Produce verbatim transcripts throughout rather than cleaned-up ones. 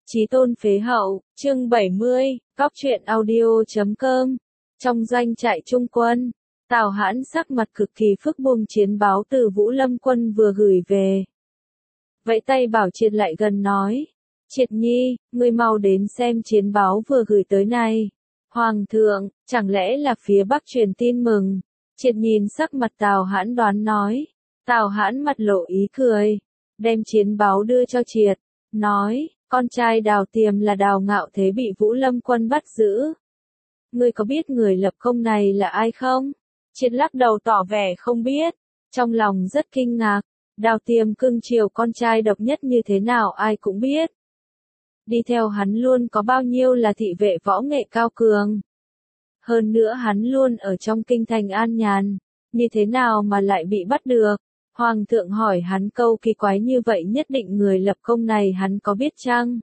Chí tôn phế hậu, chương bảy mươi, góc truyện audio chấm com. Trong doanh trại trung quân, Tào Hãn sắc mặt cực kỳ phức buông chiến báo từ Vũ Lâm quân vừa gửi về. Vẫy tay bảo Triệt lại gần nói, Triệt nhi, ngươi mau đến xem chiến báo vừa gửi tới này. Hoàng thượng, chẳng lẽ là phía Bắc truyền tin mừng? Triệt nhìn sắc mặt Tào Hãn đoán nói. Tào Hãn mặt lộ ý cười, đem chiến báo đưa cho Triệt, nói, con trai Đào Tiềm là Đào Ngạo Thế bị Vũ Lâm quân bắt giữ. Ngươi có biết người lập công này là ai không? Triệt lắc đầu tỏ vẻ không biết, trong lòng rất kinh ngạc, Đào Tiềm cưng chiều con trai độc nhất như thế nào ai cũng biết. Đi theo hắn luôn có bao nhiêu là thị vệ võ nghệ cao cường. Hơn nữa hắn luôn ở trong kinh thành an nhàn, như thế nào mà lại bị bắt được? Hoàng thượng hỏi hắn câu kỳ quái như vậy nhất định người lập công này hắn có biết chăng?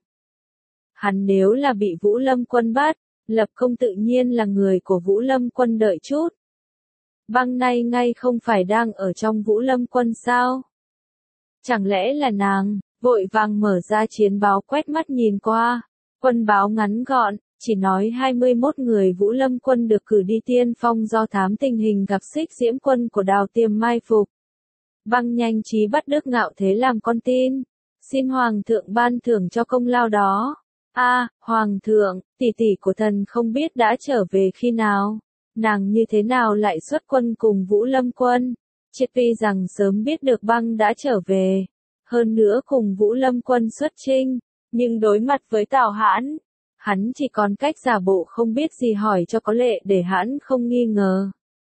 Hắn nếu là bị Vũ Lâm quân bắt, lập công tự nhiên là người của Vũ Lâm quân đợi chút. Băng nay ngay không phải đang ở trong Vũ Lâm quân sao? Chẳng lẽ là nàng? Vội vàng mở ra chiến báo quét mắt nhìn qua. Quân báo ngắn gọn, chỉ nói hai mươi mốt người Vũ Lâm quân được cử đi tiên phong do thám tình hình gặp Xích Diễm quân của Đào Tiềm mai phục. Băng nhanh trí bắt Đức Ngạo Thế làm con tin, xin Hoàng thượng ban thưởng cho công lao đó. A, à, Hoàng thượng, tỷ tỷ của thần không biết đã trở về khi nào, nàng như thế nào lại xuất quân cùng Vũ Lâm quân. Triệt tuy rằng sớm biết được băng đã trở về, hơn nữa cùng Vũ Lâm quân xuất chinh, nhưng đối mặt với Tào Hãn, hắn chỉ còn cách giả bộ không biết gì hỏi cho có lệ để hắn không nghi ngờ.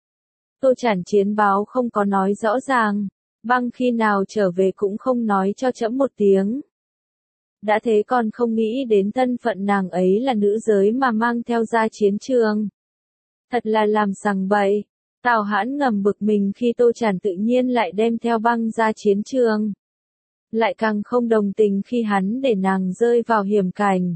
Tô Trản chiến báo không có nói rõ ràng. Băng khi nào trở về cũng không nói cho trẫm một tiếng. Đã thế còn không nghĩ đến thân phận nàng ấy là nữ giới mà mang theo ra chiến trường. Thật là làm sằng bậy. Tào Hãn ngầm bực mình khi Tô Trản tự nhiên lại đem theo băng ra chiến trường. Lại càng không đồng tình khi hắn để nàng rơi vào hiểm cảnh.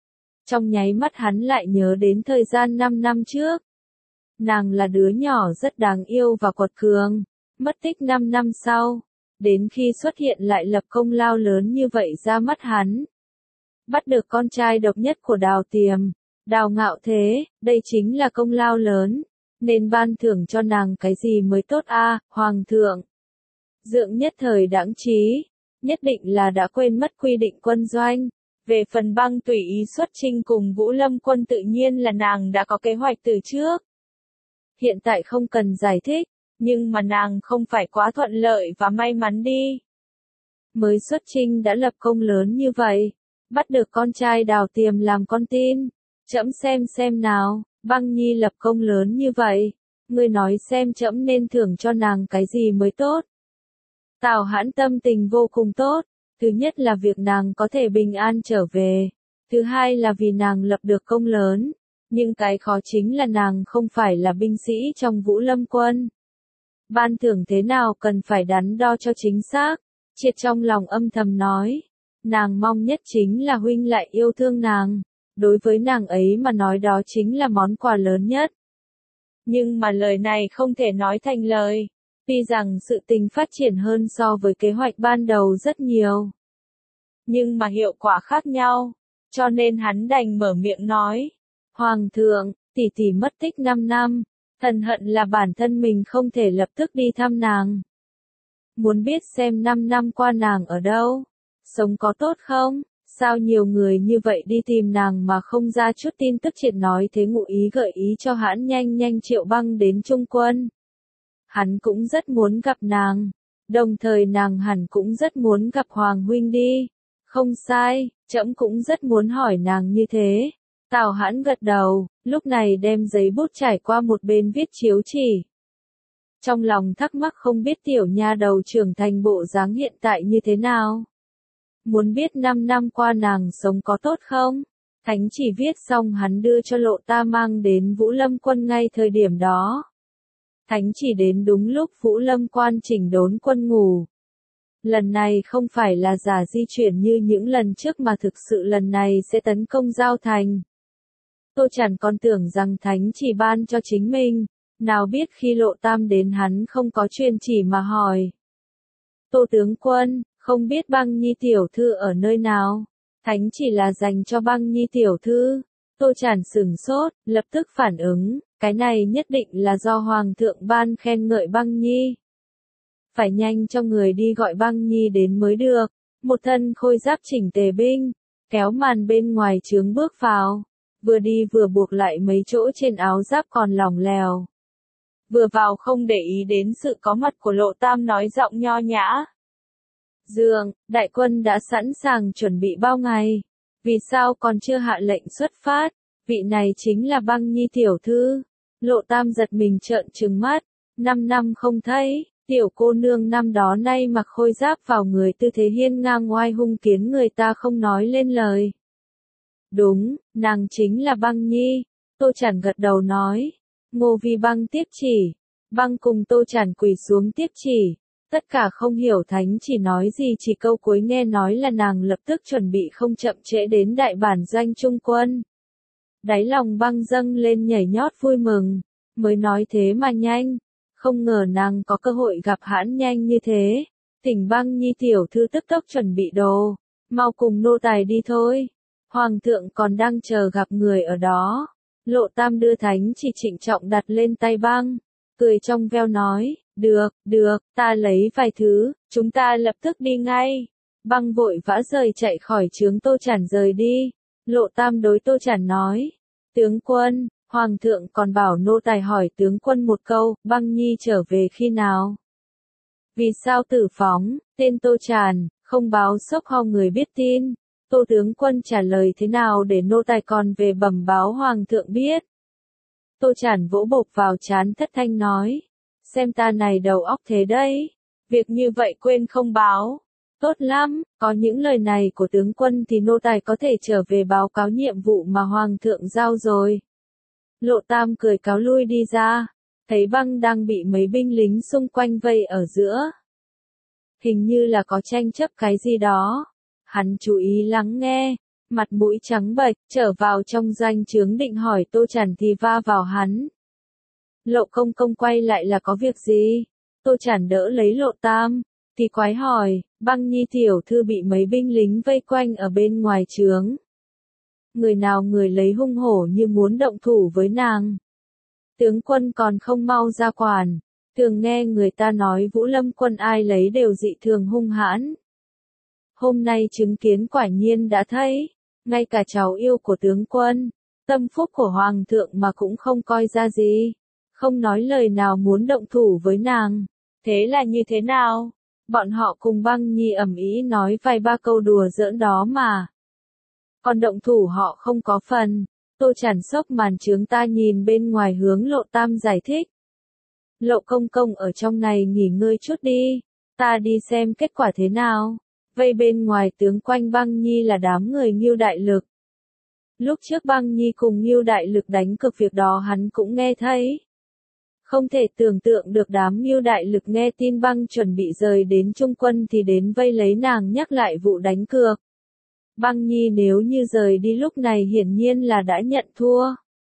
Trong nháy mắt hắn lại nhớ đến thời gian năm năm trước. Nàng là đứa nhỏ rất đáng yêu và quật cường. Mất tích năm năm sau, đến khi xuất hiện lại lập công lao lớn như vậy ra mắt hắn. Bắt được con trai độc nhất của Đào Tiềm, Đào Ngạo Thế, đây chính là công lao lớn, nên ban thưởng cho nàng cái gì mới tốt a, à, Hoàng thượng. Dượng nhất thời đãng trí, nhất định là đã quên mất quy định quân doanh. Về phần băng tùy ý xuất chinh cùng Vũ Lâm quân tự nhiên là nàng đã có kế hoạch từ trước. Hiện tại không cần giải thích. Nhưng mà nàng không phải quá thuận lợi và may mắn đi. Mới xuất chinh đã lập công lớn như vậy, bắt được con trai Đào Tiềm làm con tin. Trẫm xem xem nào, băng nhi lập công lớn như vậy, ngươi nói xem trẫm nên thưởng cho nàng cái gì mới tốt. Tào Hãn tâm tình vô cùng tốt, thứ nhất là việc nàng có thể bình an trở về, thứ hai là vì nàng lập được công lớn, nhưng cái khó chính là nàng không phải là binh sĩ trong Vũ Lâm quân. Ban thưởng thế nào cần phải đắn đo cho chính xác. Triệt trong lòng âm thầm nói, nàng mong nhất chính là huynh lại yêu thương nàng, đối với nàng ấy mà nói đó chính là món quà lớn nhất. Nhưng mà lời này không thể nói thành lời, tuy rằng sự tình phát triển hơn so với kế hoạch ban đầu rất nhiều. Nhưng mà hiệu quả khác nhau, cho nên hắn đành mở miệng nói, Hoàng thượng, tỷ tỷ mất tích năm năm. Thần hận là bản thân mình không thể lập tức đi thăm nàng. Muốn biết xem năm năm qua nàng ở đâu, sống có tốt không, sao nhiều người như vậy đi tìm nàng mà không ra chút tin tức. Triệt nói thế ngụ ý gợi ý cho hắn nhanh nhanh triệu băng đến trung quân. Hắn cũng rất muốn gặp nàng, đồng thời nàng hẳn cũng rất muốn gặp Hoàng huynh đi. Không sai, trẫm cũng rất muốn hỏi nàng như thế. Tào Hãn gật đầu, lúc này đem giấy bút trải qua một bên viết chiếu chỉ. Trong lòng thắc mắc không biết tiểu nha đầu trưởng thành bộ dáng hiện tại như thế nào. Muốn biết năm năm qua nàng sống có tốt không? Thánh chỉ viết xong hắn đưa cho Lộ Ta mang đến Vũ Lâm quân ngay thời điểm đó. Thánh chỉ đến đúng lúc Vũ Lâm quan chỉnh đốn quân ngủ. Lần này không phải là giả di chuyển như những lần trước mà thực sự lần này sẽ tấn công Giao Thành. Tô Trản còn tưởng rằng thánh chỉ ban cho chính mình, nào biết khi Lộ Tam đến hắn không có truyền chỉ mà hỏi. Tô tướng quân, không biết băng nhi tiểu thư ở nơi nào? Thánh chỉ là dành cho Băng Nhi tiểu thư. Tô Chản sửng sốt, lập tức phản ứng, cái này nhất định là do Hoàng thượng ban khen ngợi Băng Nhi. Phải nhanh cho người đi gọi Băng Nhi đến mới được. Một thân khôi giáp chỉnh tề binh, kéo màn bên ngoài trướng bước vào, vừa đi vừa buộc lại mấy chỗ trên áo giáp còn lỏng lẻo. Vừa vào không để ý đến sự có mặt của Lộ Tam nói giọng nho nhã. Dương, đại quân đã sẵn sàng chuẩn bị bao ngày, vì sao còn chưa hạ lệnh xuất phát, vị này chính là Băng Nhi tiểu thư. Lộ Tam giật mình trợn trừng mắt, năm năm không thấy, tiểu cô nương năm đó nay mặc khôi giáp vào người tư thế hiên ngang oai hung khiến người ta không nói lên lời. Đúng, nàng chính là Băng Nhi, Tô Chản gật đầu nói. Ngô Vi Băng tiếp chỉ, Băng cùng Tô Chản quỳ xuống tiếp chỉ, tất cả không hiểu thánh chỉ nói gì, chỉ câu cuối nghe nói là nàng lập tức chuẩn bị không chậm trễ đến đại bản doanh trung quân. Đáy lòng Băng dâng lên nhảy nhót vui mừng, mới nói thế mà nhanh, không ngờ nàng có cơ hội gặp hãn nhanh như thế. Thỉnh Băng Nhi tiểu thư tức tốc chuẩn bị đồ, mau cùng nô tài đi thôi. Hoàng thượng còn đang chờ gặp người ở đó. Lộ Tam đưa thánh chỉ trịnh trọng đặt lên tay Băng, cười trong veo nói, được, được, ta lấy vài thứ, chúng ta lập tức đi ngay. Băng vội vã rời chạy khỏi trướng Tô Chản rời đi. Lộ Tam đối Tô Chản nói, tướng quân, Hoàng thượng còn bảo nô tài hỏi tướng quân một câu, Băng Nhi trở về khi nào? Vì sao tử phóng, tên Tô Chản, không báo sốc ho người biết tin? Tô tướng quân trả lời thế nào để nô tài còn về bẩm báo Hoàng thượng biết? Tô Chản vỗ bộp vào trán thất thanh nói, xem ta này đầu óc thế đấy, việc như vậy quên không báo. Tốt lắm, có những lời này của tướng quân thì nô tài có thể trở về báo cáo nhiệm vụ mà Hoàng thượng giao rồi. Lộ Tam cười cáo lui đi ra, thấy Băng đang bị mấy binh lính xung quanh vây ở giữa. Hình như là có tranh chấp cái gì đó. Hắn chú ý lắng nghe, mặt mũi trắng bệch, trở vào trong doanh trướng định hỏi Tô Chản thì va vào hắn. Lộ công công quay lại là có việc gì? Tô Chản đỡ lấy Lộ Tam, thì quái hỏi, Băng Nhi tiểu thư bị mấy binh lính vây quanh ở bên ngoài trướng. Người nào người lấy hung hổ như muốn động thủ với nàng. Tướng quân còn không mau ra quản, thường nghe người ta nói Vũ Lâm quân ai lấy đều dị thường hung hãn. Hôm nay chứng kiến quả nhiên đã thấy, ngay cả cháu yêu của tướng quân, tâm phúc của Hoàng thượng mà cũng không coi ra gì, không nói lời nào muốn động thủ với nàng. Thế là như thế nào? Bọn họ cùng Băng Nhi ầm ĩ nói vài ba câu đùa giỡn đó mà. Còn động thủ họ không có phần. Tô Chản sốc màn trướng ta nhìn bên ngoài hướng Lộ Tam giải thích. Lộ công công ở trong này nghỉ ngơi chút đi, ta đi xem kết quả thế nào. Vây bên ngoài tướng quanh Băng Nhi là đám người Ngưu Đại Lực. Lúc trước Băng Nhi cùng Ngưu Đại Lực đánh cược việc đó hắn cũng nghe thấy. Không thể tưởng tượng được đám Ngưu Đại Lực nghe tin Băng chuẩn bị rời đến trung quân thì đến vây lấy nàng nhắc lại vụ đánh cược. Băng Nhi nếu như rời đi lúc này hiển nhiên là đã nhận thua.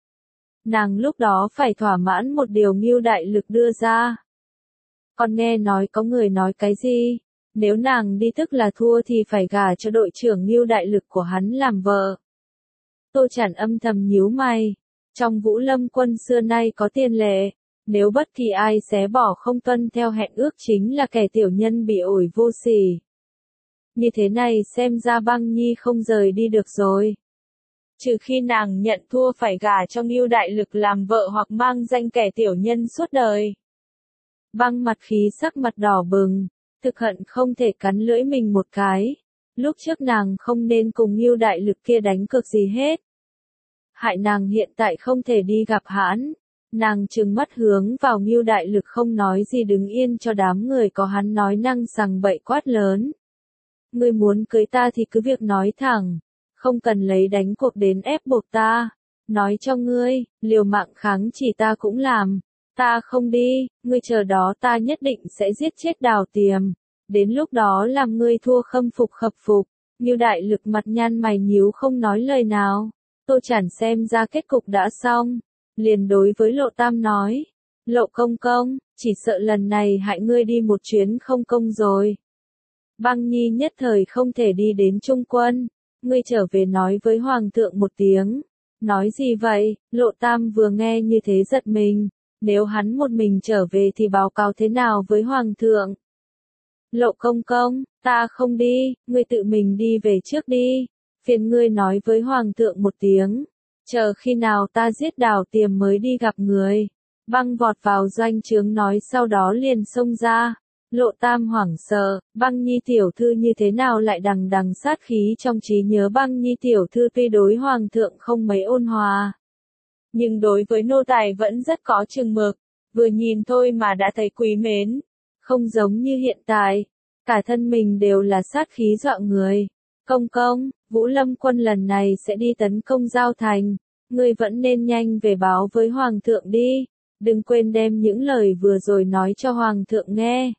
Nàng lúc đó phải thỏa mãn một điều Ngưu Đại Lực đưa ra. Còn nghe nói có người nói cái gì? Nếu nàng đi tức là thua thì phải gả cho đội trưởng Ngưu Đại Lực của hắn làm vợ. Tô Chản âm thầm nhíu mày. Trong Vũ Lâm quân xưa nay có tiền lệ, nếu bất kỳ ai xé bỏ không tuân theo hẹn ước chính là kẻ tiểu nhân bị ổi vô sỉ. Như thế này xem ra Băng Nhi không rời đi được rồi. Trừ khi nàng nhận thua phải gả cho Ngưu Đại Lực làm vợ hoặc mang danh kẻ tiểu nhân suốt đời. Băng mặt khí sắc mặt đỏ bừng, thực hận không thể cắn lưỡi mình một cái. Lúc trước nàng không nên cùng Ngưu Đại Lực kia đánh cược gì hết. Hại nàng hiện tại không thể đi gặp hắn. Nàng trừng mắt hướng vào Ngưu Đại Lực không nói gì đứng yên cho đám người có hắn nói năng sằng bậy quát lớn. Ngươi muốn cưới ta thì cứ việc nói thẳng, không cần lấy đánh cuộc đến ép buộc ta. Nói cho ngươi, liều mạng kháng chỉ ta cũng làm. Ta không đi, ngươi chờ đó ta nhất định sẽ giết chết Đào Tiềm. Đến lúc đó làm ngươi thua khâm phục khập phục. Ngưu Đại Lực mặt nhăn mày nhíu không nói lời nào. Tô Chản xem ra kết cục đã xong, liền đối với Lộ Tam nói. Lộ công công, chỉ sợ lần này hại ngươi đi một chuyến không công rồi. Băng Nhi nhất thời không thể đi đến trung quân, ngươi trở về nói với hoàng thượng một tiếng. Nói gì vậy? Lộ Tam vừa nghe như thế giật mình, nếu hắn một mình trở về thì báo cáo thế nào với hoàng thượng? Lộ công công, ta không đi, ngươi tự mình đi về trước đi, phiền ngươi nói với hoàng thượng một tiếng, chờ khi nào ta giết Đào Tiềm mới đi gặp người. Băng vọt vào doanh trướng nói sau đó liền xông ra. Lộ Tam hoảng sợ, Băng Nhi tiểu thư như thế nào lại đằng đằng sát khí trong trí nhớ Băng Nhi tiểu thư tuy đối hoàng thượng không mấy ôn hòa, nhưng đối với nô tài vẫn rất có chừng mực, vừa nhìn thôi mà đã thấy quý mến, không giống như hiện tại, cả thân mình đều là sát khí dọa người. Công công, Vũ Lâm quân lần này sẽ đi tấn công Giao Thành, ngươi vẫn nên nhanh về báo với hoàng thượng đi, đừng quên đem những lời vừa rồi nói cho hoàng thượng nghe.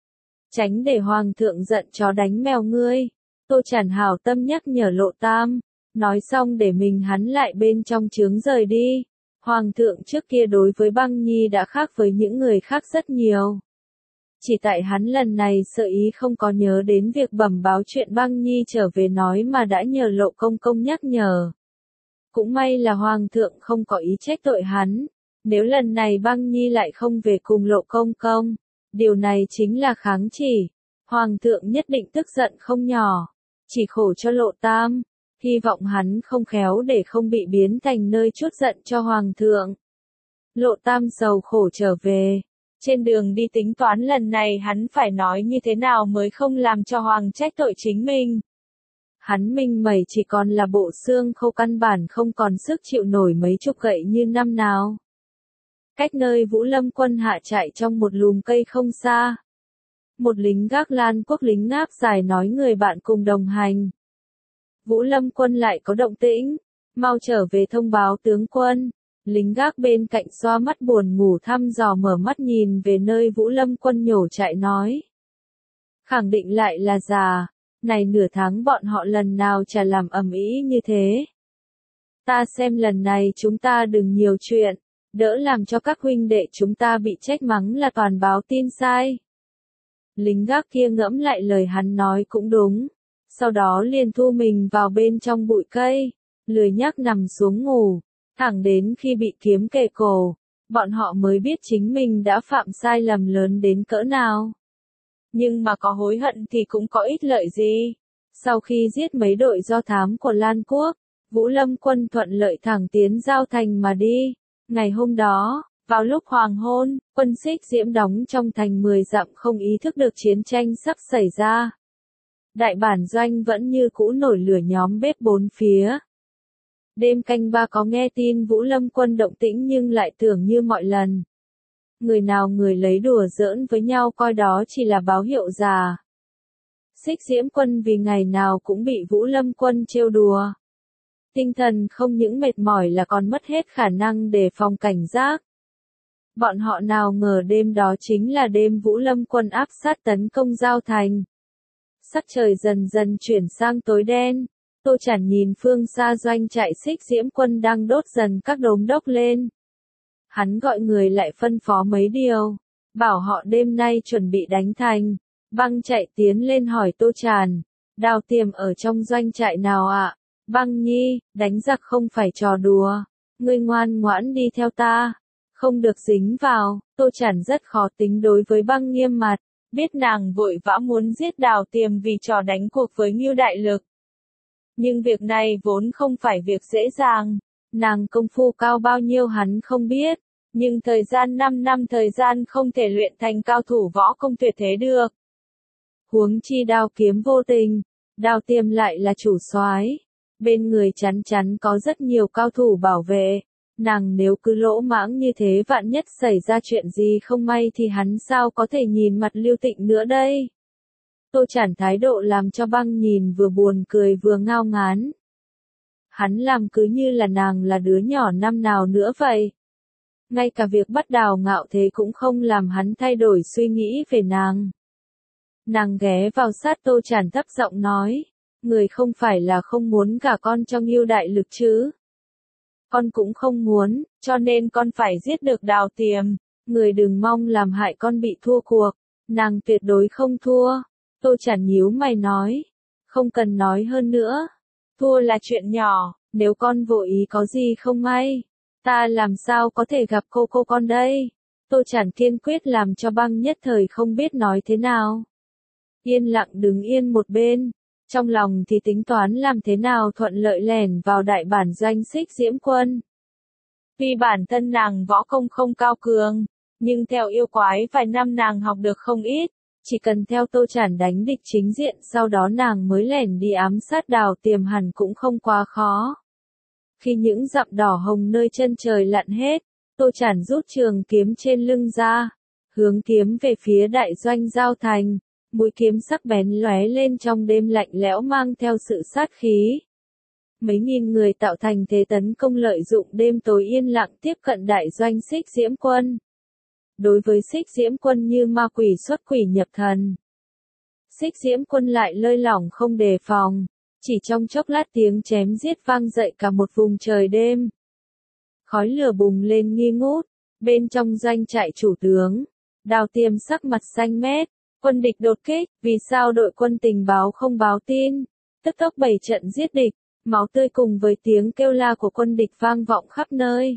Tránh để hoàng thượng giận chó đánh mèo ngươi. Tô Chản hảo tâm nhắc nhở Lộ Tam, nói xong để mình hắn lại bên trong trướng rời đi. Hoàng thượng trước kia đối với Băng Nhi đã khác với những người khác rất nhiều. Chỉ tại hắn lần này sợ ý không có nhớ đến việc bẩm báo chuyện Băng Nhi trở về nói mà đã nhờ Lộ công công nhắc nhở. Cũng may là hoàng thượng không có ý trách tội hắn, nếu lần này Băng Nhi lại không về cùng Lộ công công, điều này chính là kháng chỉ, hoàng thượng nhất định tức giận không nhỏ, chỉ khổ cho Lộ Tam, hy vọng hắn không khéo để không bị biến thành nơi chuốt giận cho hoàng thượng. Lộ Tam sầu khổ trở về, trên đường đi tính toán lần này hắn phải nói như thế nào mới không làm cho hoàng trách tội chính mình. Hắn minh mẩy chỉ còn là bộ xương khô căn bản không còn sức chịu nổi mấy chục gậy như năm nào. Cách nơi Vũ Lâm quân hạ trại trong một lùm cây không xa. Một lính gác Lan Quốc lính ngáp dài nói người bạn cùng đồng hành. Vũ Lâm quân lại có động tĩnh, mau trở về thông báo tướng quân. Lính gác bên cạnh xoa mắt buồn ngủ thăm dò mở mắt nhìn về nơi Vũ Lâm quân nhổ trại nói. Khẳng định lại là già, này nửa tháng bọn họ lần nào chả làm ầm ĩ như thế. Ta xem lần này chúng ta đừng nhiều chuyện, đỡ làm cho các huynh đệ chúng ta bị trách mắng là toàn báo tin sai. Lính gác kia ngẫm lại lời hắn nói cũng đúng, sau đó liền thu mình vào bên trong bụi cây, lười nhác nằm xuống ngủ, thẳng đến khi bị kiếm kề cổ, bọn họ mới biết chính mình đã phạm sai lầm lớn đến cỡ nào. Nhưng mà có hối hận thì cũng có ích lợi gì. Sau khi giết mấy đội do thám của Lan Quốc, Vũ Lâm quân thuận lợi thẳng tiến Giao Thành mà đi. Ngày hôm đó, vào lúc hoàng hôn, quân Xích Diễm đóng trong thành mười dặm không ý thức được chiến tranh sắp xảy ra. Đại bản doanh vẫn như cũ nổi lửa nhóm bếp bốn phía. Đêm canh ba có nghe tin Vũ Lâm quân động tĩnh nhưng lại tưởng như mọi lần. Người nào người lấy đùa giỡn với nhau coi đó chỉ là báo hiệu già. Xích Diễm quân vì ngày nào cũng bị Vũ Lâm quân trêu đùa. Tinh thần không những mệt mỏi là còn mất hết khả năng đề phòng cảnh giác. Bọn họ nào ngờ đêm đó chính là đêm Vũ Lâm quân áp sát tấn công Giao Thành. Sắc trời dần dần chuyển sang tối đen. Tô Chản nhìn phương xa doanh trại Xích Diễm quân đang đốt dần các đốm đốc lên. Hắn gọi người lại phân phó mấy điều, bảo họ đêm nay chuẩn bị đánh thành. Băng chạy tiến lên hỏi Tô Chản, Đào Tiềm ở trong doanh trại nào ạ? À? Băng Nhi, đánh giặc không phải trò đùa, ngươi ngoan ngoãn đi theo ta, không được dính vào. Tô Chản rất khó tính đối với Băng nghiêm mặt, biết nàng vội vã muốn giết Đào Tiềm vì trò đánh cuộc với Ngưu Đại Lực. Nhưng việc này vốn không phải việc dễ dàng, nàng công phu cao bao nhiêu hắn không biết, nhưng thời gian năm năm thời gian không thể luyện thành cao thủ võ công tuyệt thế được. Huống chi đao kiếm vô tình, Đào Tiềm lại là chủ soái, bên người chắn chắn có rất nhiều cao thủ bảo vệ, nàng nếu cứ lỗ mãng như thế vạn nhất xảy ra chuyện gì không may thì hắn sao có thể nhìn mặt Lưu Tịnh nữa đây. Tô Chản thái độ làm cho Băng nhìn vừa buồn cười vừa ngao ngán. Hắn làm cứ như là nàng là đứa nhỏ năm nào nữa vậy. Ngay cả việc bắt Đào Ngạo Thế cũng không làm hắn thay đổi suy nghĩ về nàng. Nàng ghé vào sát Tô Chản thấp giọng nói, người không phải là không muốn cả con cho Ngưu Đại Lực chứ. Con cũng không muốn, cho nên con phải giết được Đào Tiềm, người đừng mong làm hại con bị thua cuộc, nàng tuyệt đối không thua. Tô Chản nhíu mày nói, không cần nói hơn nữa, thua là chuyện nhỏ, nếu con vô ý có gì không may, ta làm sao có thể gặp cô cô con đây? Tô Chản kiên quyết làm cho Băng nhất thời không biết nói thế nào. Yên lặng đứng yên một bên, trong lòng thì tính toán làm thế nào thuận lợi lẻn vào đại bản doanh Xích Diễm Quân. Tuy bản thân nàng võ công không cao cường, nhưng theo yêu quái vài năm nàng học được không ít, chỉ cần theo Tô Chản đánh địch chính diện sau đó nàng mới lẻn đi ám sát Đào Tiềm hẳn cũng không quá khó. Khi những dặm đỏ hồng nơi chân trời lặn hết, Tô Chản rút trường kiếm trên lưng ra, hướng kiếm về phía đại doanh Giao Thành, mũi kiếm sắc bén lóe lên trong đêm lạnh lẽo mang theo sự sát khí. Mấy nghìn người tạo thành thế tấn công lợi dụng đêm tối yên lặng tiếp cận đại doanh Xích Diễm Quân. Đối với Xích Diễm Quân như ma quỷ xuất quỷ nhập thần. Xích Diễm Quân lại lơi lỏng không đề phòng, chỉ trong chốc lát tiếng chém giết vang dậy cả một vùng trời đêm. Khói lửa bùng lên nghi ngút, bên trong doanh trại chủ tướng, Đào Tiềm sắc mặt xanh mét, quân địch đột kích, vì sao đội quân tình báo không báo tin, tức tốc bảy trận giết địch, máu tươi cùng với tiếng kêu la của quân địch vang vọng khắp nơi.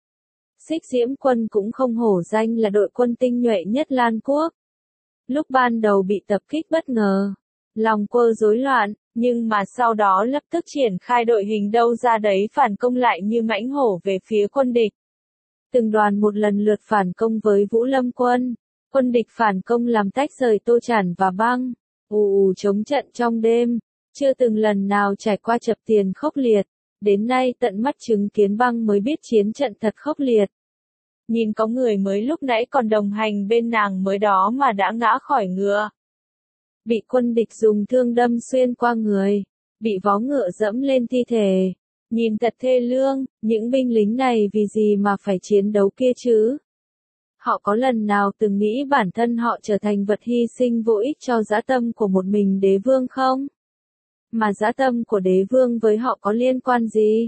Xích Diễm Quân cũng không hổ danh là đội quân tinh nhuệ nhất Lan Quốc. Lúc ban đầu bị tập kích bất ngờ, lòng quơ rối loạn, nhưng mà sau đó lập tức triển khai đội hình đâu ra đấy phản công lại như mãnh hổ về phía quân địch. Từng đoàn một lần lượt phản công với Vũ Lâm Quân, quân địch phản công làm tách rời Tô Chản và Băng, ù ù chống trận trong đêm, chưa từng lần nào trải qua chập tiền khốc liệt, đến nay tận mắt chứng kiến Băng mới biết chiến trận thật khốc liệt. Nhìn có người mới lúc nãy còn đồng hành bên nàng mới đó mà đã ngã khỏi ngựa. Bị quân địch dùng thương đâm xuyên qua người, bị vó ngựa dẫm lên thi thể. Nhìn thật thê lương, những binh lính này vì gì mà phải chiến đấu kia chứ? Họ có lần nào từng nghĩ bản thân họ trở thành vật hy sinh vô ích cho dã tâm của một mình đế vương không? Mà dã tâm của đế vương với họ có liên quan gì?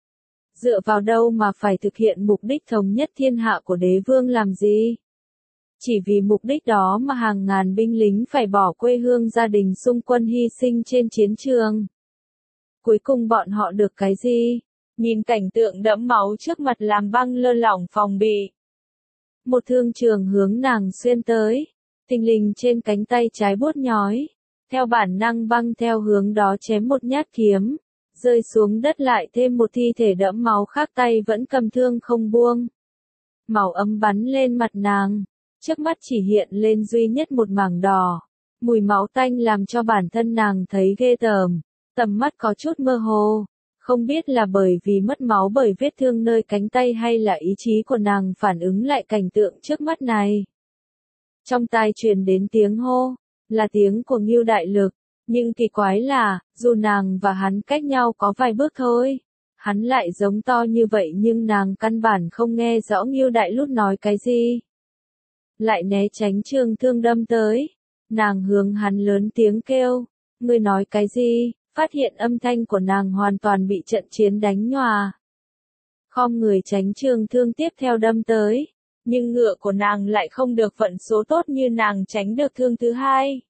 Dựa vào đâu mà phải thực hiện mục đích thống nhất thiên hạ của đế vương làm gì? Chỉ vì mục đích đó mà hàng ngàn binh lính phải bỏ quê hương gia đình xung quân hy sinh trên chiến trường. Cuối cùng bọn họ được cái gì? Nhìn cảnh tượng đẫm máu trước mặt làm Băng lơ lỏng phòng bị. Một thương trường hướng nàng xuyên tới, thình lình trên cánh tay trái buốt nhói. Theo bản năng Băng theo hướng đó chém một nhát kiếm, rơi xuống đất lại thêm một thi thể đẫm máu khác tay vẫn cầm thương không buông. Màu ấm bắn lên mặt nàng, trước mắt chỉ hiện lên duy nhất một mảng đỏ. Mùi máu tanh làm cho bản thân nàng thấy ghê tởm, tầm mắt có chút mơ hồ. Không biết là bởi vì mất máu bởi vết thương nơi cánh tay hay là ý chí của nàng phản ứng lại cảnh tượng trước mắt này. Trong tai truyền đến tiếng hô, là tiếng của Ngưu Đại Lực, nhưng kỳ quái là, dù nàng và hắn cách nhau có vài bước thôi, hắn lại giống to như vậy nhưng nàng căn bản không nghe rõ Ngưu Đại Lút nói cái gì. Lại né tránh trường thương đâm tới, nàng hướng hắn lớn tiếng kêu, ngươi nói cái gì? Phát hiện âm thanh của nàng hoàn toàn bị trận chiến đánh nhòa. Khom người tránh trường thương tiếp theo đâm tới, nhưng ngựa của nàng lại không được vận số tốt như nàng tránh được thương thứ hai.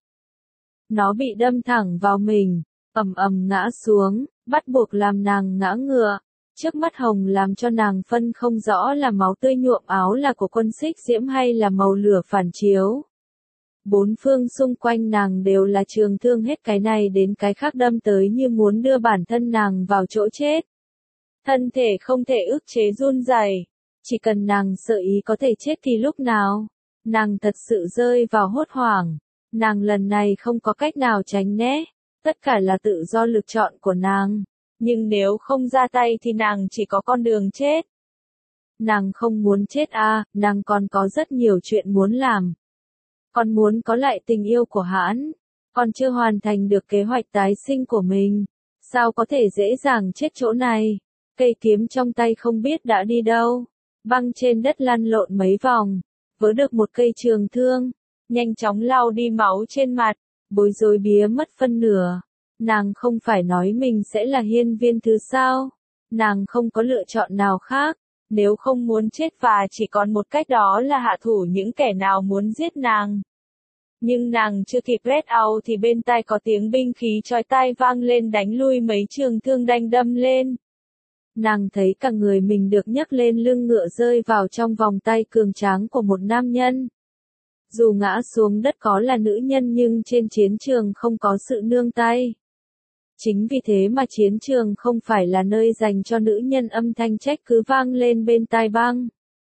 Nó bị đâm thẳng vào mình, ầm ầm ngã xuống, bắt buộc làm nàng ngã ngựa. Trước mắt hồng làm cho nàng phân không rõ là máu tươi nhuộm áo là của quân Xích Diễm hay là màu lửa phản chiếu. Bốn phương xung quanh nàng đều là trường thương hết cái này đến cái khác đâm tới như muốn đưa bản thân nàng vào chỗ chết. Thân thể không thể ức chế run rẩy, chỉ cần nàng sợ ý có thể chết thì lúc nào. Nàng thật sự rơi vào hốt hoảng, nàng lần này không có cách nào tránh né, tất cả là tự do lựa chọn của nàng, nhưng nếu không ra tay thì nàng chỉ có con đường chết. Nàng không muốn chết à, nàng còn có rất nhiều chuyện muốn làm. Còn muốn có lại tình yêu của hắn, còn chưa hoàn thành được kế hoạch tái sinh của mình, sao có thể dễ dàng chết chỗ này, cây kiếm trong tay không biết đã đi đâu, Băng trên đất lăn lộn mấy vòng, vớ được một cây trường thương, nhanh chóng lau đi máu trên mặt, bối rối bía mất phân nửa, nàng không phải nói mình sẽ là hiên viên thứ sao, nàng không có lựa chọn nào khác. Nếu không muốn chết và chỉ còn một cách đó là hạ thủ những kẻ nào muốn giết nàng. Nhưng nàng chưa kịp rét out thì bên tai có tiếng binh khí chói tai vang lên đánh lui mấy trường thương đanh đâm lên. Nàng thấy cả người mình được nhấc lên lưng ngựa rơi vào trong vòng tay cường tráng của một nam nhân. Dù ngã xuống đất có là nữ nhân nhưng trên chiến trường không có sự nương tay. Chính vì thế mà chiến trường không phải là nơi dành cho nữ nhân, âm thanh trách cứ vang lên bên tai Băng.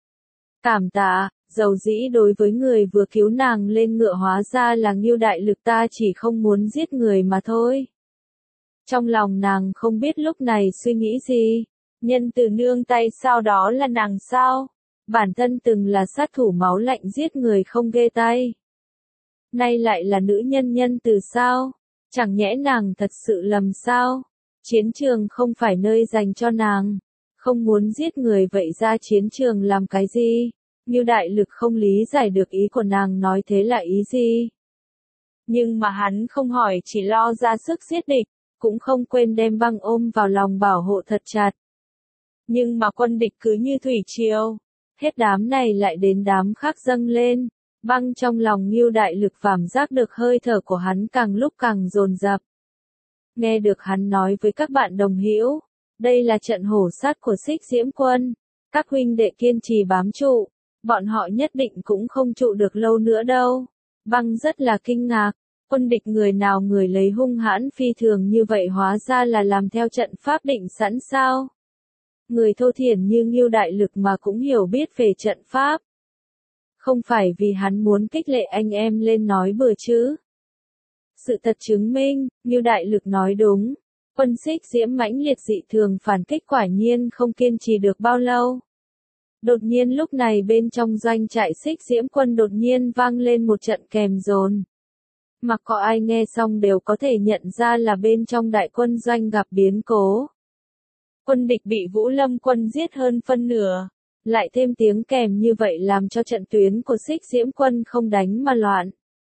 Cảm tạ, dầu dĩ đối với người vừa cứu nàng lên ngựa hóa ra là Ngưu đại lực, ta chỉ không muốn giết người mà thôi. Trong lòng nàng không biết lúc này suy nghĩ gì. Nhân từ nương tay sao, đó là nàng sao? Bản thân từng là sát thủ máu lạnh giết người không ghê tay. Nay lại là nữ nhân nhân từ sao? Chẳng nhẽ nàng thật sự lầm sao? Chiến trường không phải nơi dành cho nàng. Không muốn giết người vậy ra chiến trường làm cái gì? Ngưu đại lực không lý giải được ý của nàng nói thế là ý gì. Nhưng mà hắn không hỏi, chỉ lo ra sức giết địch, cũng không quên đem Băng ôm vào lòng bảo hộ thật chặt. Nhưng mà quân địch cứ như thủy triều, hết đám này lại đến đám khác dâng lên. Băng trong lòng Ngưu đại lực cảm giác được hơi thở của hắn càng lúc càng dồn dập. Nghe được hắn nói với các bạn đồng hữu, đây là trận hổ sát của Xích Diễm quân. Các huynh đệ kiên trì bám trụ, bọn họ nhất định cũng không trụ được lâu nữa đâu. Băng rất là kinh ngạc, quân địch người nào người lấy hung hãn phi thường như vậy hóa ra là làm theo trận pháp định sẵn sao? Người thô thiển như Ngưu đại lực mà cũng hiểu biết về trận pháp. Không phải vì hắn muốn khích lệ anh em lên nói bừa chứ. Sự thật chứng minh, Ngưu đại lực nói đúng. Quân Xích Diễm mãnh liệt dị thường phản kích quả nhiên không kiên trì được bao lâu. Đột nhiên lúc này bên trong doanh trại Xích Diễm quân đột nhiên vang lên một trận kèn dồn. Mặc có ai nghe xong đều có thể nhận ra là bên trong đại quân doanh gặp biến cố. Quân địch bị Vũ Lâm quân giết hơn phân nửa. Lại thêm tiếng kèn như vậy làm cho trận tuyến của Xích Diễm quân không đánh mà loạn.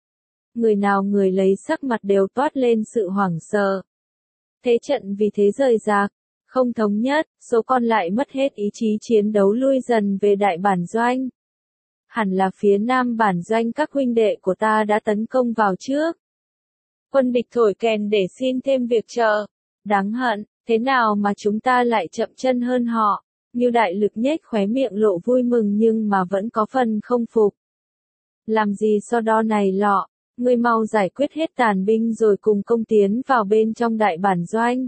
Người nào người lấy sắc mặt đều toát lên sự hoảng sợ. Thế trận vì thế rời rạc, không thống nhất, số còn lại mất hết ý chí chiến đấu lui dần về đại bản doanh. Hẳn là phía nam bản doanh các huynh đệ của ta đã tấn công vào trước. Quân địch thổi kèn để xin thêm việc trợ. Đáng hận, thế nào mà chúng ta lại chậm chân hơn họ? Ngưu đại lực nhếch khóe miệng lộ vui mừng nhưng mà vẫn có phần không phục. Làm gì so đo này lọ, ngươi mau giải quyết hết tàn binh rồi cùng công tiến vào bên trong đại bản doanh.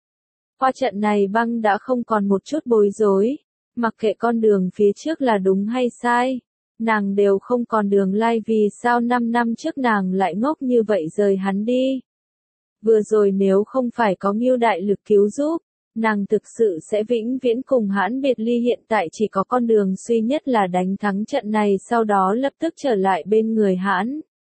Qua trận này Băng đã không còn một chút bối rối, mặc kệ con đường phía trước là đúng hay sai, nàng đều không còn đường lai, vì sao năm năm trước nàng lại ngốc như vậy rời hắn đi. Vừa rồi nếu không phải có Ngưu đại lực cứu giúp, nàng thực sự sẽ vĩnh viễn cùng hãn biệt ly, hiện tại chỉ có con đường duy nhất là đánh thắng trận này sau đó lập tức trở lại bên người hãn.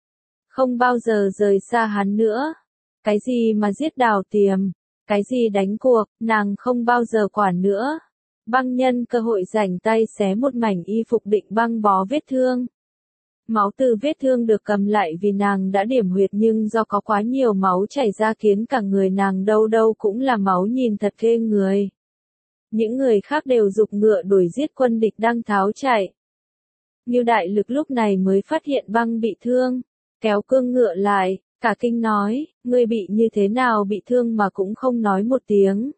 Không bao giờ rời xa hắn nữa. Cái gì mà giết Đào Tiềm, cái gì đánh cuộc, nàng không bao giờ quản nữa. Băng nhân cơ hội rảnh tay xé một mảnh y phục định băng bó vết thương. Máu từ vết thương được cầm lại vì nàng đã điểm huyệt nhưng do có quá nhiều máu chảy ra khiến cả người nàng đâu đâu cũng là máu, nhìn thật ghê người. Những người khác đều giục ngựa đuổi giết quân địch đang tháo chạy. Ngưu đại lực lúc này mới phát hiện Băng bị thương, kéo cương ngựa lại, cả kinh nói, ngươi bị như thế nào, bị thương mà cũng không nói một tiếng.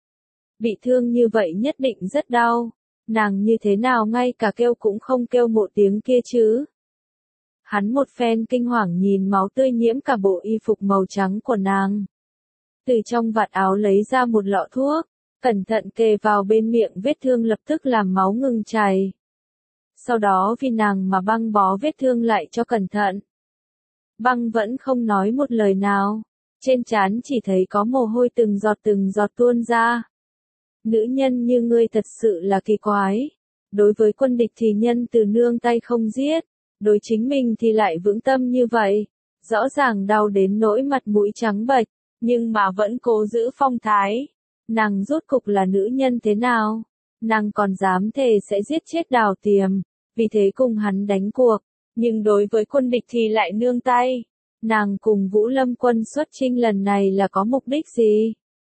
Bị thương như vậy nhất định rất đau, nàng như thế nào ngay cả kêu cũng không kêu một tiếng kia chứ. Hắn một phen kinh hoàng nhìn máu tươi nhiễm cả bộ y phục màu trắng của nàng. Từ trong vạt áo lấy ra một lọ thuốc, cẩn thận kề vào bên miệng vết thương lập tức làm máu ngừng chảy. Sau đó vì nàng mà băng bó vết thương lại cho cẩn thận. Băng vẫn không nói một lời nào, trên trán chỉ thấy có mồ hôi từng giọt từng giọt tuôn ra. Nữ nhân như ngươi thật sự là kỳ quái. Đối với quân địch thì nhân từ nương tay không giết, đối chính mình thì lại vững tâm như vậy. Rõ ràng đau đến nỗi mặt mũi trắng bệch, nhưng mà vẫn cố giữ phong thái. Nàng rốt cục là nữ nhân thế nào? Nàng còn dám thề sẽ giết chết Đào Tiềm, vì thế cùng hắn đánh cuộc. Nhưng đối với quân địch thì lại nương tay. Nàng cùng Vũ Lâm quân xuất chinh lần này là có mục đích gì?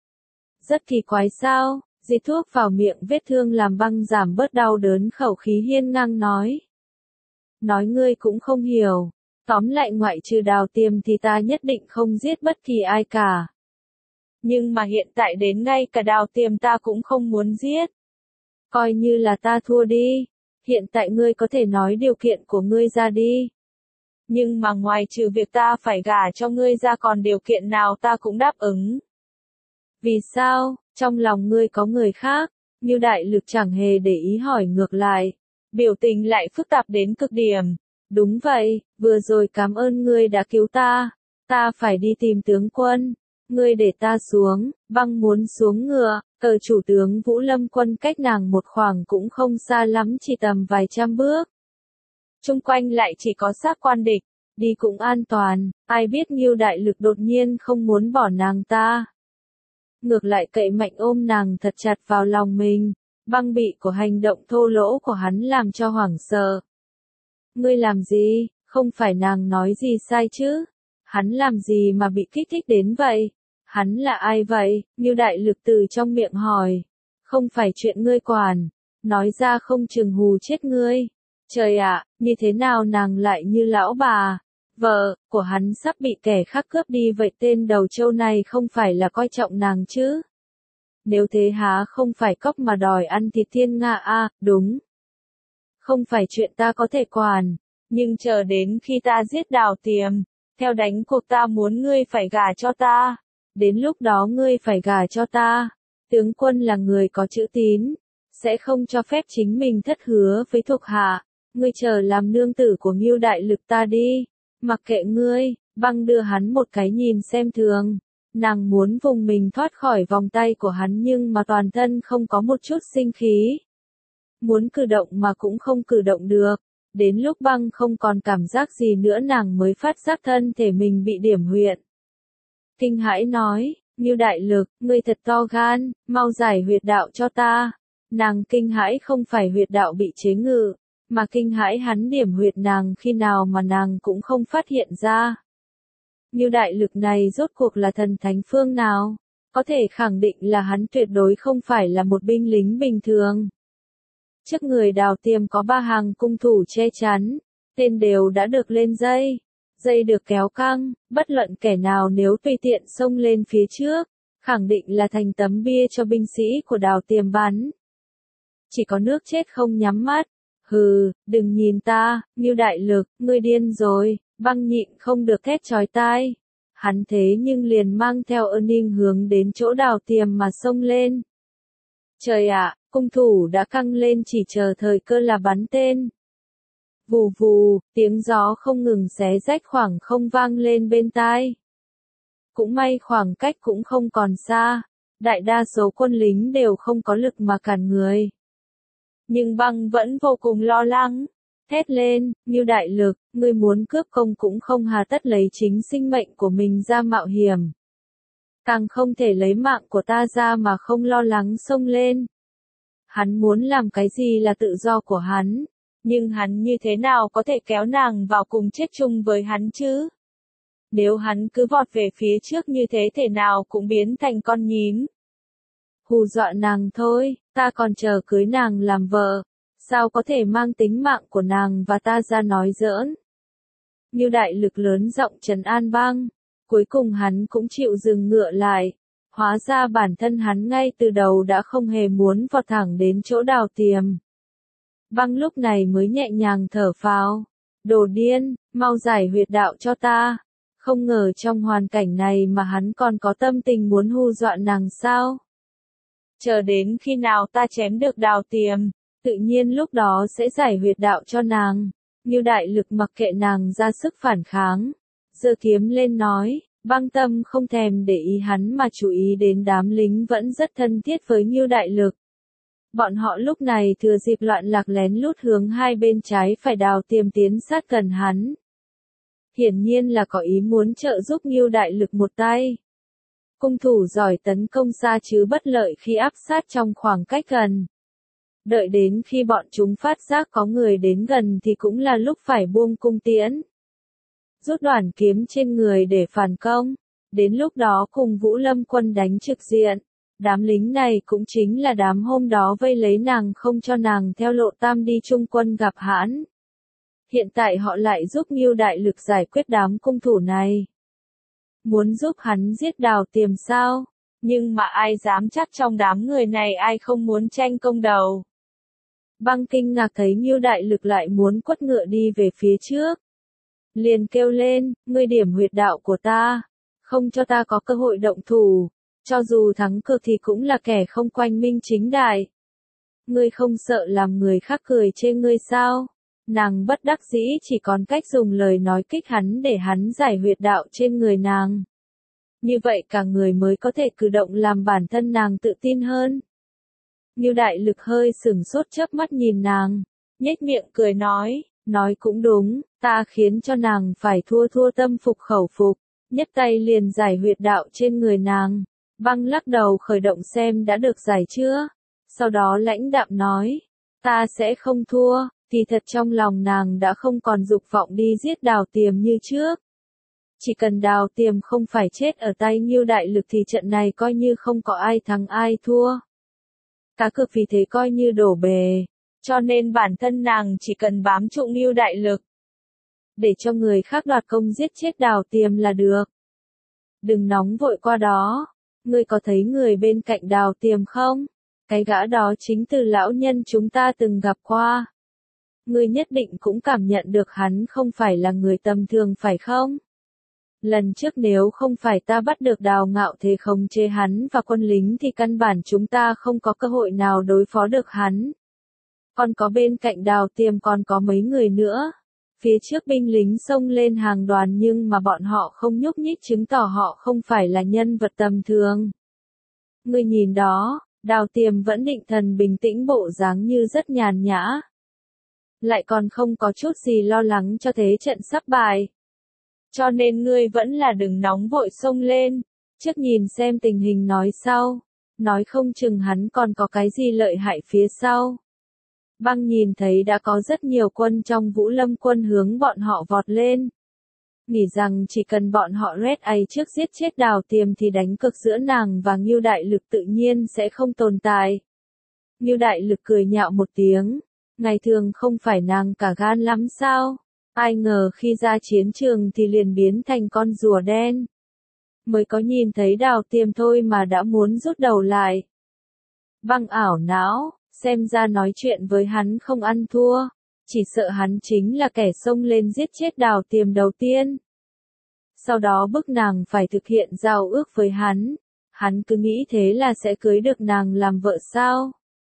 Rất kỳ quái sao? Dì thuốc vào miệng vết thương làm Băng giảm bớt đau đớn, khẩu khí hiên ngang nói. Nói ngươi cũng không hiểu. Tóm lại ngoại trừ Đào Tiềm thì ta nhất định không giết bất kỳ ai cả. Nhưng mà hiện tại đến ngay cả Đào Tiềm ta cũng không muốn giết. Coi như là ta thua đi. Hiện tại ngươi có thể nói điều kiện của ngươi ra đi. Nhưng mà ngoài trừ việc ta phải gả cho ngươi ra còn điều kiện nào ta cũng đáp ứng. Vì sao, trong lòng ngươi có người khác? Ngưu Đại Lực chẳng hề để ý hỏi ngược lại. Biểu tình lại phức tạp đến cực điểm. Đúng vậy, vừa rồi cảm ơn ngươi đã cứu ta. Ta phải đi tìm tướng quân. Ngươi để ta xuống, Băng muốn xuống ngựa, cờ chủ tướng Vũ Lâm Quân cách nàng một khoảng cũng không xa lắm, chỉ tầm vài trăm bước. Chung quanh lại chỉ có xác quan địch, đi cũng an toàn, ai biết Ngưu Đại Lực đột nhiên không muốn bỏ nàng ta. Ngược lại cậy mạnh ôm nàng thật chặt vào lòng mình, Băng bị của hành động thô lỗ của hắn làm cho hoảng sợ. Ngươi làm gì, không phải nàng nói gì sai chứ? Hắn làm gì mà bị kích thích đến vậy? Hắn là ai vậy? Ngưu Đại Lực từ trong miệng hỏi. Không phải chuyện ngươi quản, nói ra không chừng hù chết ngươi. Trời ạ, như thế nào nàng lại như lão bà? Vợ của hắn sắp bị kẻ khác cướp đi vậy, tên đầu trâu này không phải là coi trọng nàng chứ? Nếu thế há không phải cóc mà đòi ăn thịt thiên nga a, đúng. Không phải chuyện ta có thể quản, nhưng chờ đến khi ta giết Đào Tiềm, theo đánh cuộc ta muốn ngươi phải gả cho ta. Đến lúc đó ngươi phải gả cho ta. Tướng quân là người có chữ tín, sẽ không cho phép chính mình thất hứa với thuộc hạ. Ngươi chờ làm nương tử của Ngưu Đại Lực ta đi. Mặc kệ ngươi. Băng đưa hắn một cái nhìn xem thường. Nàng muốn vùng mình thoát khỏi vòng tay của hắn nhưng mà toàn thân không có một chút sinh khí. Muốn cử động mà cũng không cử động được. Đến lúc Băng không còn cảm giác gì nữa nàng mới phát giác thân thể mình bị điểm huyệt. Kinh hãi nói, Ngưu Đại Lực, ngươi thật to gan, mau giải huyệt đạo cho ta. Nàng kinh hãi không phải huyệt đạo bị chế ngự, mà kinh hãi hắn điểm huyệt nàng khi nào mà nàng cũng không phát hiện ra. Ngưu Đại Lực này rốt cuộc là thần thánh phương nào? Có thể khẳng định là hắn tuyệt đối không phải là một binh lính bình thường. Trước người Đào Tiềm có ba hàng cung thủ che chắn, tên đều đã được lên dây. Dây được kéo căng, bất luận kẻ nào nếu tùy tiện xông lên phía trước, khẳng định là thành tấm bia cho binh sĩ của Đào Tiềm bắn. Chỉ có nước chết không nhắm mắt. Hừ, đừng nhìn ta, Ngưu Đại Lực, ngươi điên rồi. Băng nhịn không được thét chói tai. Hắn thế nhưng liền mang theo Ân Ninh hướng đến chỗ Đào Tiềm mà xông lên. Trời ạ, cung thủ đã căng lên chỉ chờ thời cơ là bắn tên. Vù vù, tiếng gió không ngừng xé rách khoảng không vang lên bên tai. Cũng may khoảng cách cũng không còn xa, đại đa số quân lính đều không có lực mà cản người. Nhưng Băng vẫn vô cùng lo lắng, thét lên, Ngưu Đại Lực, ngươi muốn cướp công cũng không hà tất lấy chính sinh mệnh của mình ra mạo hiểm. Càng không thể lấy mạng của ta ra mà không lo lắng xông lên. Hắn muốn làm cái gì là tự do của hắn. Nhưng hắn như thế nào có thể kéo nàng vào cùng chết chung với hắn chứ? Nếu hắn cứ vọt về phía trước như thế thể nào cũng biến thành con nhím. Hù dọa nàng thôi, ta còn chờ cưới nàng làm vợ. Sao có thể mang tính mạng của nàng và ta ra nói giỡn? Ngưu Đại Lực lớn giọng trấn an Băng. Cuối cùng hắn cũng chịu dừng ngựa lại. Hóa ra bản thân hắn ngay từ đầu đã không hề muốn vọt thẳng đến chỗ Đào Tiềm. Băng lúc này mới nhẹ nhàng thở phào. Đồ điên, mau giải huyệt đạo cho ta. Không ngờ trong hoàn cảnh này mà hắn còn có tâm tình muốn hù dọa nàng sao? Chờ đến khi nào ta chém được Đào Tiềm, tự nhiên lúc đó sẽ giải huyệt đạo cho nàng. Ngưu Đại Lực mặc kệ nàng ra sức phản kháng. Giơ kiếm lên nói, Băng tâm không thèm để ý hắn mà chú ý đến đám lính vẫn rất thân thiết với Ngưu Đại Lực. Bọn họ lúc này thừa dịp loạn lạc lén lút hướng hai bên trái phải Đào Tiềm tiến sát gần hắn. Hiển nhiên là có ý muốn trợ giúp Ngưu Đại Lực một tay. Cung thủ giỏi tấn công xa chứ bất lợi khi áp sát trong khoảng cách gần. Đợi đến khi bọn chúng phát giác có người đến gần thì cũng là lúc phải buông cung tiễn. Rút đoàn kiếm trên người để phản công. Đến lúc đó cùng Vũ Lâm Quân đánh trực diện. Đám lính này cũng chính là đám hôm đó vây lấy nàng không cho nàng theo lộ tam đi chung quân gặp hãn. Hiện tại họ lại giúp Ngưu Đại Lực giải quyết đám cung thủ này. Muốn giúp hắn giết Đào Tiềm sao? Nhưng mà ai dám chắc trong đám người này ai không muốn tranh công đầu. Băng kinh ngạc thấy Ngưu Đại Lực lại muốn quất ngựa đi về phía trước. Liền kêu lên, ngươi điểm huyệt đạo của ta, không cho ta có cơ hội động thủ, cho dù thắng cuộc thì cũng là kẻ không quanh minh chính đại. Ngươi không sợ làm người khác cười chê ngươi sao? Nàng bất đắc dĩ chỉ còn cách dùng lời nói kích hắn để hắn giải huyệt đạo trên người nàng. Như vậy cả người mới có thể cử động làm bản thân nàng tự tin hơn. Ngưu Đại Lực hơi sửng sốt chớp mắt nhìn nàng, nhếch miệng cười nói, nói cũng đúng, ta khiến cho nàng phải thua thua tâm phục khẩu phục, nhấc tay liền giải huyệt đạo trên người nàng. Băng lắc đầu khởi động xem đã được giải chưa, sau đó lãnh đạm nói, ta sẽ không thua, thì thật trong lòng nàng đã không còn dục vọng đi giết Đào Tiềm như trước. Chỉ cần Đào Tiềm không phải chết ở tay Ngưu Đại Lực thì trận này coi như không có ai thắng ai thua. Cá cược vì thế coi như đổ bề, cho nên bản thân nàng chỉ cần bám trụ Ngưu Đại Lực. Để cho người khác đoạt công giết chết Đào Tiềm là được. Đừng nóng vội qua đó, ngươi có thấy người bên cạnh Đào Tiềm không? Cái gã đó chính từ lão nhân chúng ta từng gặp qua. Ngươi nhất định cũng cảm nhận được hắn không phải là người tầm thường phải không? Lần trước nếu không phải ta bắt được Đào Ngạo Thế khống chế hắn và quân lính thì căn bản chúng ta không có cơ hội nào đối phó được hắn. Còn có bên cạnh Đào Tiềm còn có mấy người nữa. Phía trước binh lính xông lên hàng đoàn nhưng mà bọn họ không nhúc nhích chứng tỏ họ không phải là nhân vật tầm thường. Ngươi nhìn đó, Đào Tiềm vẫn định thần bình tĩnh bộ dáng như rất nhàn nhã. Lại còn không có chút gì lo lắng cho thế trận sắp bài. Cho nên ngươi vẫn là đừng nóng vội xông lên, trước nhìn xem tình hình nói sau, nói không chừng hắn còn có cái gì lợi hại phía sau. Băng nhìn thấy đã có rất nhiều quân trong Vũ Lâm quân hướng bọn họ vọt lên. Nghĩ rằng chỉ cần bọn họ rét ấy trước giết chết Đào Tiềm thì đánh cược giữa nàng và Ngưu Đại Lực tự nhiên sẽ không tồn tại. Ngưu Đại Lực cười nhạo một tiếng, ngày thường không phải nàng cả gan lắm sao? Ai ngờ khi ra chiến trường thì liền biến thành con rùa đen. Mới có nhìn thấy Đào Tiềm thôi mà đã muốn rút đầu lại. Băng ảo não, xem ra nói chuyện với hắn không ăn thua, chỉ sợ hắn chính là kẻ xông lên giết chết Đào Tiềm đầu tiên. Sau đó bức nàng phải thực hiện giao ước với hắn, hắn cứ nghĩ thế là sẽ cưới được nàng làm vợ sao?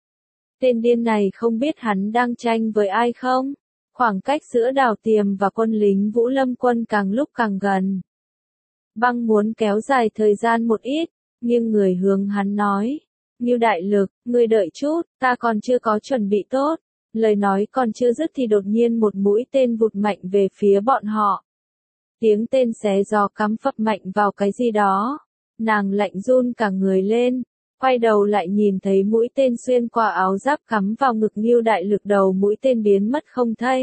Tên điên này không biết hắn đang tranh với ai không? Khoảng cách giữa Đào Tiềm và quân lính Vũ Lâm quân càng lúc càng gần. Băng muốn kéo dài thời gian một ít, nhưng người hướng hắn nói, Ngưu Đại Lực, ngươi đợi chút, ta còn chưa có chuẩn bị tốt. Lời nói còn chưa dứt thì đột nhiên một mũi tên vụt mạnh về phía bọn họ. Tiếng tên xé gió cắm phập mạnh vào cái gì đó. Nàng lạnh run cả người lên, quay đầu lại nhìn thấy mũi tên xuyên qua áo giáp cắm vào ngực Ngưu Đại Lực, đầu mũi tên biến mất không thấy.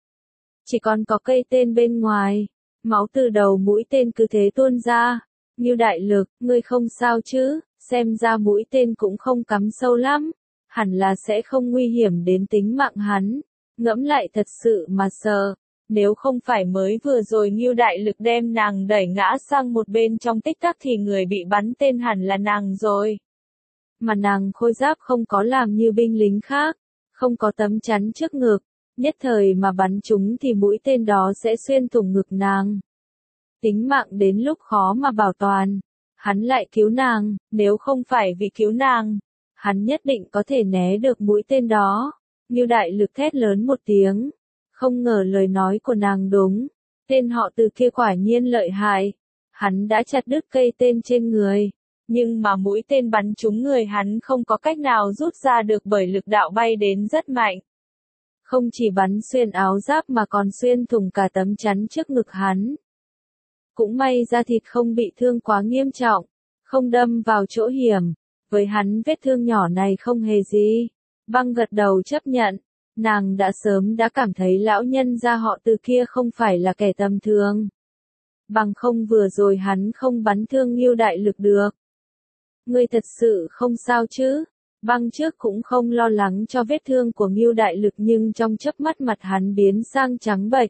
Chỉ còn có cây tên bên ngoài, máu từ đầu mũi tên cứ thế tuôn ra. Ngưu Đại Lực, ngươi không sao chứ? Xem ra mũi tên cũng không cắm sâu lắm, hẳn là sẽ không nguy hiểm đến tính mạng hắn. Ngẫm lại thật sự mà sợ, nếu không phải mới vừa rồi Ngưu Đại Lực đem nàng đẩy ngã sang một bên trong tích tắc thì người bị bắn tên hẳn là nàng rồi. Mà nàng khôi giáp không có làm như binh lính khác, không có tấm chắn trước ngực, nhất thời mà bắn trúng thì mũi tên đó sẽ xuyên thủng ngực nàng. Tính mạng đến lúc khó mà bảo toàn. Hắn lại cứu nàng, nếu không phải vì cứu nàng, hắn nhất định có thể né được mũi tên đó. Ngưu Đại Lực thét lớn một tiếng, không ngờ lời nói của nàng đúng, tên họ Từ kia quả nhiên lợi hại. Hắn đã chặt đứt cây tên trên người, nhưng mà mũi tên bắn trúng người hắn không có cách nào rút ra được bởi lực đạo bay đến rất mạnh. Không chỉ bắn xuyên áo giáp mà còn xuyên thủng cả tấm chắn trước ngực hắn. Cũng may da thịt không bị thương quá nghiêm trọng, không đâm vào chỗ hiểm, với hắn vết thương nhỏ này không hề gì. Băng gật đầu chấp nhận, nàng đã sớm đã cảm thấy lão nhân gia họ Từ kia không phải là kẻ tầm thường. Bằng không vừa rồi hắn không bắn thương Ngưu Đại Lực được. Ngươi thật sự không sao chứ? Băng trước cũng không lo lắng cho vết thương của Ngưu Đại Lực nhưng trong chớp mắt mặt hắn biến sang trắng bệch.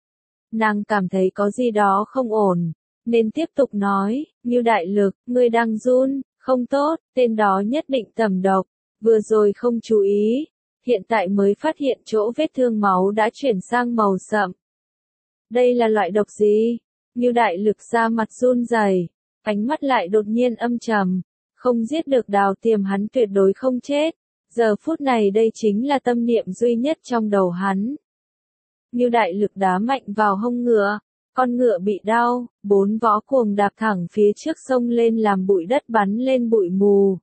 Nàng cảm thấy có gì đó không ổn, nên tiếp tục nói, Ngưu Đại Lực, ngươi đang run, không tốt, tên đó nhất định tẩm độc, vừa rồi không chú ý, hiện tại mới phát hiện chỗ vết thương máu đã chuyển sang màu sậm. Đây là loại độc gì? Ngưu Đại Lực ra mặt run rẩy, ánh mắt lại đột nhiên âm trầm, không giết được Đào Tiềm hắn tuyệt đối không chết, giờ phút này đây chính là tâm niệm duy nhất trong đầu hắn. Ngưu Đại Lực đá mạnh vào hông ngựa, con ngựa bị đau, bốn vó cuồng đạp thẳng phía trước sông lên làm bụi đất bắn lên bụi mù.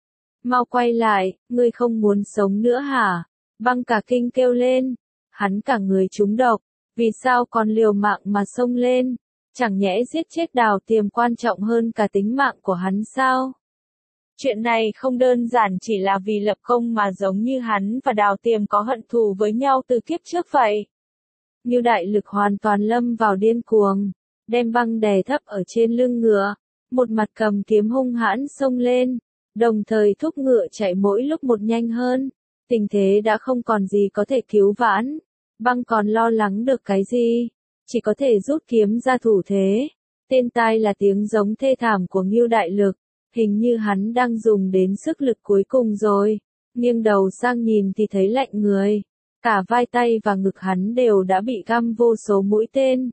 Mau quay lại, ngươi không muốn sống nữa hả? Băng cả kinh kêu lên, hắn cả người trúng độc, vì sao còn liều mạng mà xông lên? Chẳng nhẽ giết chết Đào Tiềm quan trọng hơn cả tính mạng của hắn sao? Chuyện này không đơn giản chỉ là vì lập công mà giống như hắn và Đào Tiềm có hận thù với nhau từ kiếp trước vậy. Ngưu Đại Lực hoàn toàn lâm vào điên cuồng, đem băng đè thấp ở trên lưng ngựa, một mặt cầm kiếm hung hãn xông lên, đồng thời thúc ngựa chạy mỗi lúc một nhanh hơn. Tình thế đã không còn gì có thể cứu vãn, băng còn lo lắng được cái gì, chỉ có thể rút kiếm ra thủ thế. Tên tai là tiếng giống thê thảm của Ngưu Đại Lực, hình như hắn đang dùng đến sức lực cuối cùng rồi, nghiêng đầu sang nhìn thì thấy lạnh người. Cả vai tay và ngực hắn đều đã bị găm vô số mũi tên.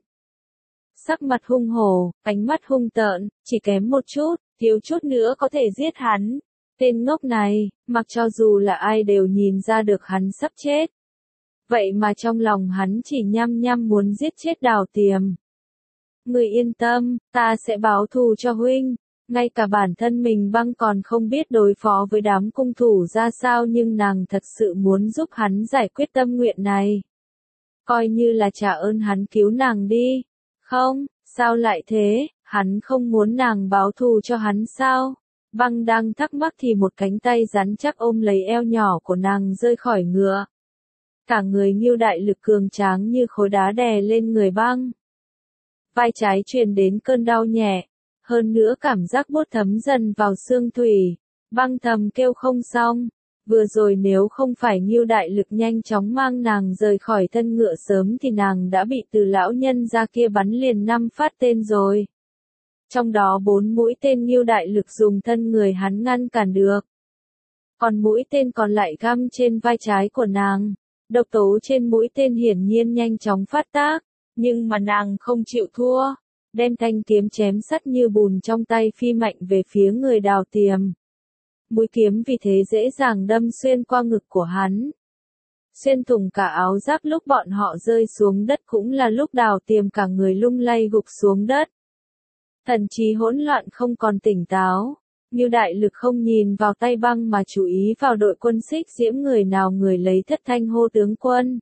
Sắc mặt hung hổ, ánh mắt hung tợn, chỉ kém một chút, thiếu chút nữa có thể giết hắn. Tên ngốc này, mặc cho dù là ai đều nhìn ra được hắn sắp chết. Vậy mà trong lòng hắn chỉ nhăm nhăm muốn giết chết Đào Tiềm. Người yên tâm, ta sẽ báo thù cho huynh. Ngay cả bản thân mình băng còn không biết đối phó với đám cung thủ ra sao nhưng nàng thật sự muốn giúp hắn giải quyết tâm nguyện này. Coi như là trả ơn hắn cứu nàng đi. Không, sao lại thế, hắn không muốn nàng báo thù cho hắn sao? Băng đang thắc mắc thì một cánh tay rắn chắc ôm lấy eo nhỏ của nàng rơi khỏi ngựa. Cả người Ngưu Đại Lực cường tráng như khối đá đè lên người băng. Vai trái truyền đến cơn đau nhẹ. Hơn nữa cảm giác buốt thấm dần vào xương thủy, băng thầm kêu không xong, vừa rồi nếu không phải Ngưu Đại Lực nhanh chóng mang nàng rời khỏi thân ngựa sớm thì nàng đã bị từ lão nhân ra kia bắn liền năm phát tên rồi. Trong đó bốn mũi tên Ngưu Đại Lực dùng thân người hắn ngăn cản được. Còn mũi tên còn lại găm trên vai trái của nàng, độc tố trên mũi tên hiển nhiên nhanh chóng phát tác, nhưng mà nàng không chịu thua. Đem thanh kiếm chém sắt như bùn trong tay phi mạnh về phía người Đào Tiềm. Mũi kiếm vì thế dễ dàng đâm xuyên qua ngực của hắn. Xuyên thủng cả áo giáp lúc bọn họ rơi xuống đất cũng là lúc Đào Tiềm cả người lung lay gục xuống đất. Thần trí hỗn loạn không còn tỉnh táo. Ngưu Đại Lực không nhìn vào tay băng mà chú ý vào đội quân xích diễm người nào người lấy thất thanh hô tướng quân.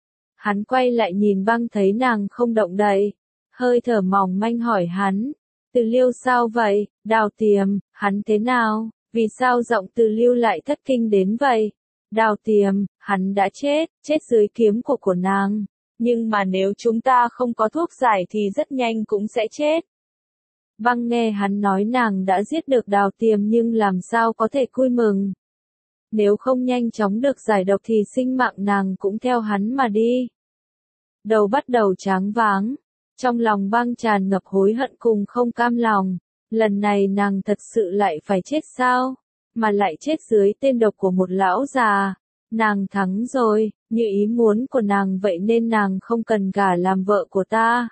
Hắn quay lại nhìn băng thấy nàng không động đậy. Hơi thở mỏng manh hỏi hắn, Từ Liêu sao vậy, Đào Tiềm, hắn thế nào, vì sao giọng Từ Liêu lại thất kinh đến vậy? Đào Tiềm, hắn đã chết, chết dưới kiếm của của nàng, nhưng mà nếu chúng ta không có thuốc giải thì rất nhanh cũng sẽ chết. Băng nghe hắn nói nàng đã giết được Đào Tiềm nhưng làm sao có thể vui mừng. Nếu không nhanh chóng được giải độc thì sinh mạng nàng cũng theo hắn mà đi. Đầu bắt đầu tráng váng. Trong lòng băng tràn ngập hối hận cùng không cam lòng, lần này nàng thật sự lại phải chết sao, mà lại chết dưới tên độc của một lão già. Nàng thắng rồi, như ý muốn của nàng vậy nên nàng không cần gả làm vợ của ta.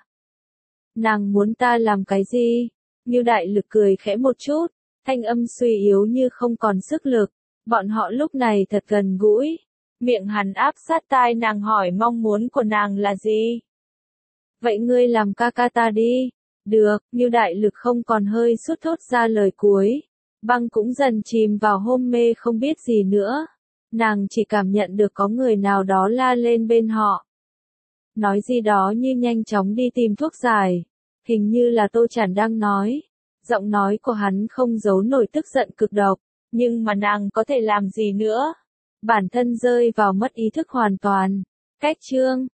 Nàng muốn ta làm cái gì? Ngưu Đại Lực cười khẽ một chút, thanh âm suy yếu như không còn sức lực, bọn họ lúc này thật gần gũi. Miệng hắn áp sát tai nàng hỏi mong muốn của nàng là gì? Vậy ngươi làm ca ca ta đi. Được, Ngưu Đại Lực không còn hơi suốt thốt ra lời cuối. Băng cũng dần chìm vào hôn mê không biết gì nữa. Nàng chỉ cảm nhận được có người nào đó la lên bên họ. Nói gì đó như nhanh chóng đi tìm thuốc giải. Hình như là Tô Chản đang nói. Giọng nói của hắn không giấu nổi tức giận cực độc. Nhưng mà nàng có thể làm gì nữa? Bản thân rơi vào mất ý thức hoàn toàn. Cách chương